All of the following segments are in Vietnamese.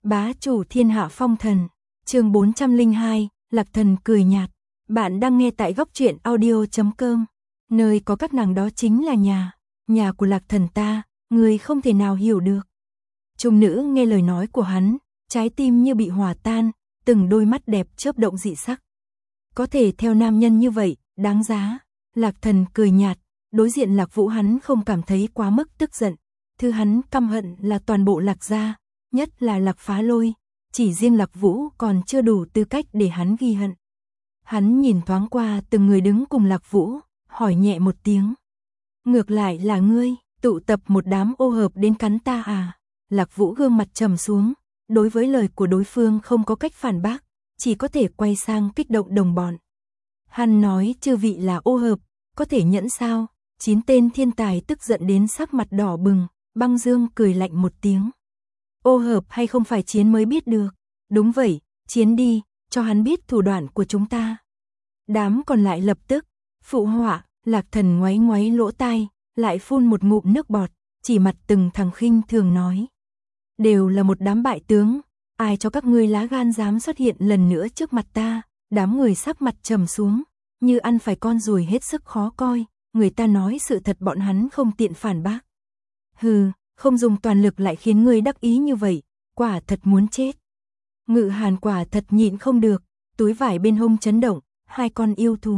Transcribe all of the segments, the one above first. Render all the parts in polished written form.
Bá chủ thiên hạ phong thần, chương 402, Lạc Thần cười nhạt. Bạn đang nghe tại góc truyện audio.com. Nơi có các nàng đó chính là nhà của Lạc Thần ta, người không thể nào hiểu được. Trung nữ nghe lời nói của hắn, trái tim như bị hòa tan, từng đôi mắt đẹp chớp động dị sắc. Có thể theo nam nhân như vậy, đáng giá. Lạc Thần cười nhạt, đối diện Lạc Vũ hắn không cảm thấy quá mức tức giận. Thứ hắn căm hận là toàn bộ Lạc gia, nhất là Lạc Phá Lôi, chỉ riêng Lạc Vũ còn chưa đủ tư cách để hắn ghi hận. Hắn nhìn thoáng qua từng người đứng cùng Lạc Vũ, hỏi nhẹ một tiếng. Ngược lại là ngươi, tụ tập một đám ô hợp đến cắn ta à? Lạc Vũ gương mặt trầm xuống, đối với lời của đối phương không có cách phản bác, chỉ có thể quay sang kích động đồng bọn. Hắn nói chư vị là ô hợp, có thể nhẫn sao? 9 tên thiên tài tức giận đến sắc mặt đỏ bừng, Băng Dương cười lạnh một tiếng. Ô hợp hay không phải chiến mới biết được. Đúng vậy, chiến đi, cho hắn biết thủ đoạn của chúng ta. Đám còn lại lập tức phụ họa. Lạc Thần ngoáy ngoáy lỗ tai, lại phun một ngụm nước bọt, chỉ mặt từng thằng khinh thường nói. Đều là một đám bại tướng, ai cho các ngươi lá gan dám xuất hiện lần nữa trước mặt ta? Đám người sắc mặt trầm xuống, như ăn phải con ruồi hết sức khó coi, người ta nói sự thật bọn hắn không tiện phản bác. Hừ, không dùng toàn lực lại khiến ngươi đắc ý như vậy, quả thật muốn chết. Ngự Hàn quả thật nhịn không được, túi vải bên hông chấn động, 2 con yêu thú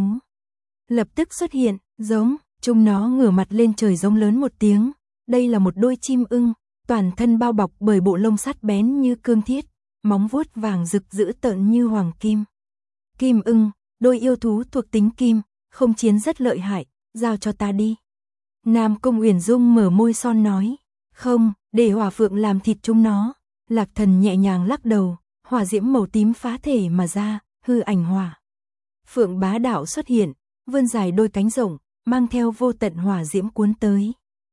lập tức xuất hiện, giống, chúng nó ngửa mặt lên trời giống lớn một tiếng. Đây là một đôi chim ưng, toàn thân bao bọc bởi bộ lông sắt bén như cương thiết, móng vuốt vàng rực dữ tợn như hoàng kim. Kim ưng, đôi yêu thú thuộc tính kim, không chiến rất lợi hại, giao cho ta đi. Nam Cung Uyển Dung mở môi son nói, không, để hỏa phượng làm thịt chúng nó. Lạc Thần nhẹ nhàng lắc đầu, hỏa diễm màu tím phá thể mà ra, hư ảnh hỏa phượng bá đạo xuất hiện, vươn dài đôi cánh rộng, mang theo vô tận hỏa diễm cuốn tới.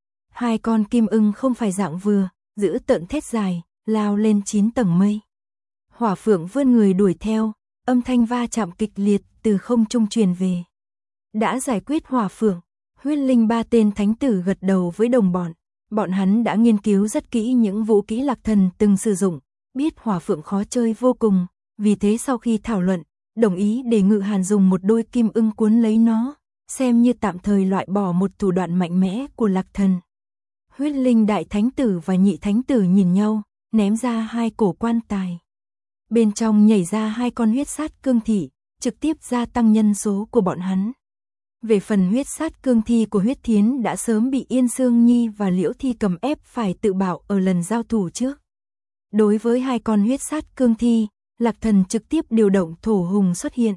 2 con kim ưng không phải dạng vừa, giữ tợn thét dài, lao lên 9 tầng mây. Hỏa phượng vươn người đuổi theo, âm thanh va chạm kịch liệt từ không trung truyền về. Đã giải quyết hỏa phượng, Huyết Linh 3 tên thánh tử gật đầu với đồng bọn. Bọn hắn đã nghiên cứu rất kỹ những vũ kỹ Lạc Thần từng sử dụng, biết hỏa phượng khó chơi vô cùng, vì thế sau khi thảo luận, đồng ý để Ngự Hàn dùng một đôi kim ưng cuốn lấy nó, xem như tạm thời loại bỏ một thủ đoạn mạnh mẽ của Lạc Thần. Huyết Linh đại thánh tử và nhị thánh tử nhìn nhau, ném ra 2 cổ quan tài. Bên trong nhảy ra 2 con huyết sát cương thị, trực tiếp gia tăng nhân số của bọn hắn. Về phần huyết sát cương thi của Huyết Thiến đã sớm bị Yên Sương Nhi và Liễu Thi cầm ép phải tự bảo ở lần giao thủ trước. Đối với 2 con huyết sát cương thi, Lạc Thần trực tiếp điều động thổ hùng xuất hiện.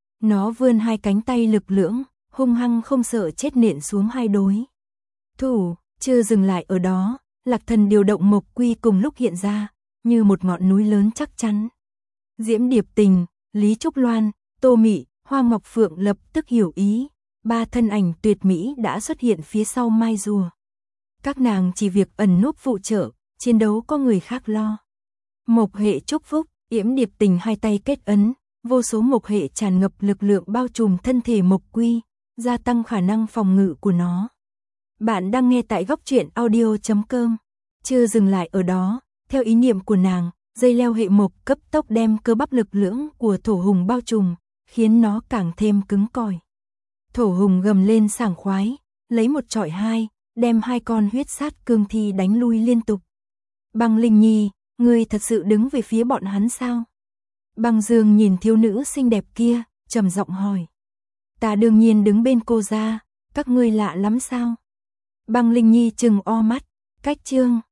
Nó vươn 2 cánh tay lực lưỡng, hung hăng không sợ chết nện xuống 2 đối thủ. Chưa dừng lại ở đó, Lạc Thần điều động Mộc Quy cùng lúc hiện ra, như một ngọn núi lớn chắc chắn. Diễm Điệp Tình, Lý Trúc Loan, Tô Mị, Hoa Ngọc Phượng lập tức hiểu ý. 3 thân ảnh tuyệt mỹ đã xuất hiện phía sau mai rùa. Các nàng chỉ việc ẩn núp phụ trợ, chiến đấu có người khác lo. Mộc hệ chúc phúc, Yểm Điệp Tình 2 tay kết ấn, vô số mộc hệ tràn ngập lực lượng bao trùm thân thể Mộc Quy, gia tăng khả năng phòng ngự của nó. Bạn đang nghe tại góc truyện audio.com. Chưa dừng lại ở đó, theo ý niệm của nàng, dây leo hệ mộc cấp tốc đem cơ bắp lực lưỡng của thổ hùng bao trùm, khiến nó càng thêm cứng cỏi. Thổ hùng gầm lên sảng khoái, lấy một chọi 2, đem 2 con huyết sát cương thi đánh lui liên tục. Băng Linh Nhi, ngươi thật sự đứng về phía bọn hắn sao? Băng Dương nhìn thiếu nữ xinh đẹp kia, trầm giọng hỏi. Ta đương nhiên đứng bên cô ra, các ngươi lạ lắm sao? Băng Linh Nhi trừng o mắt, cách chương.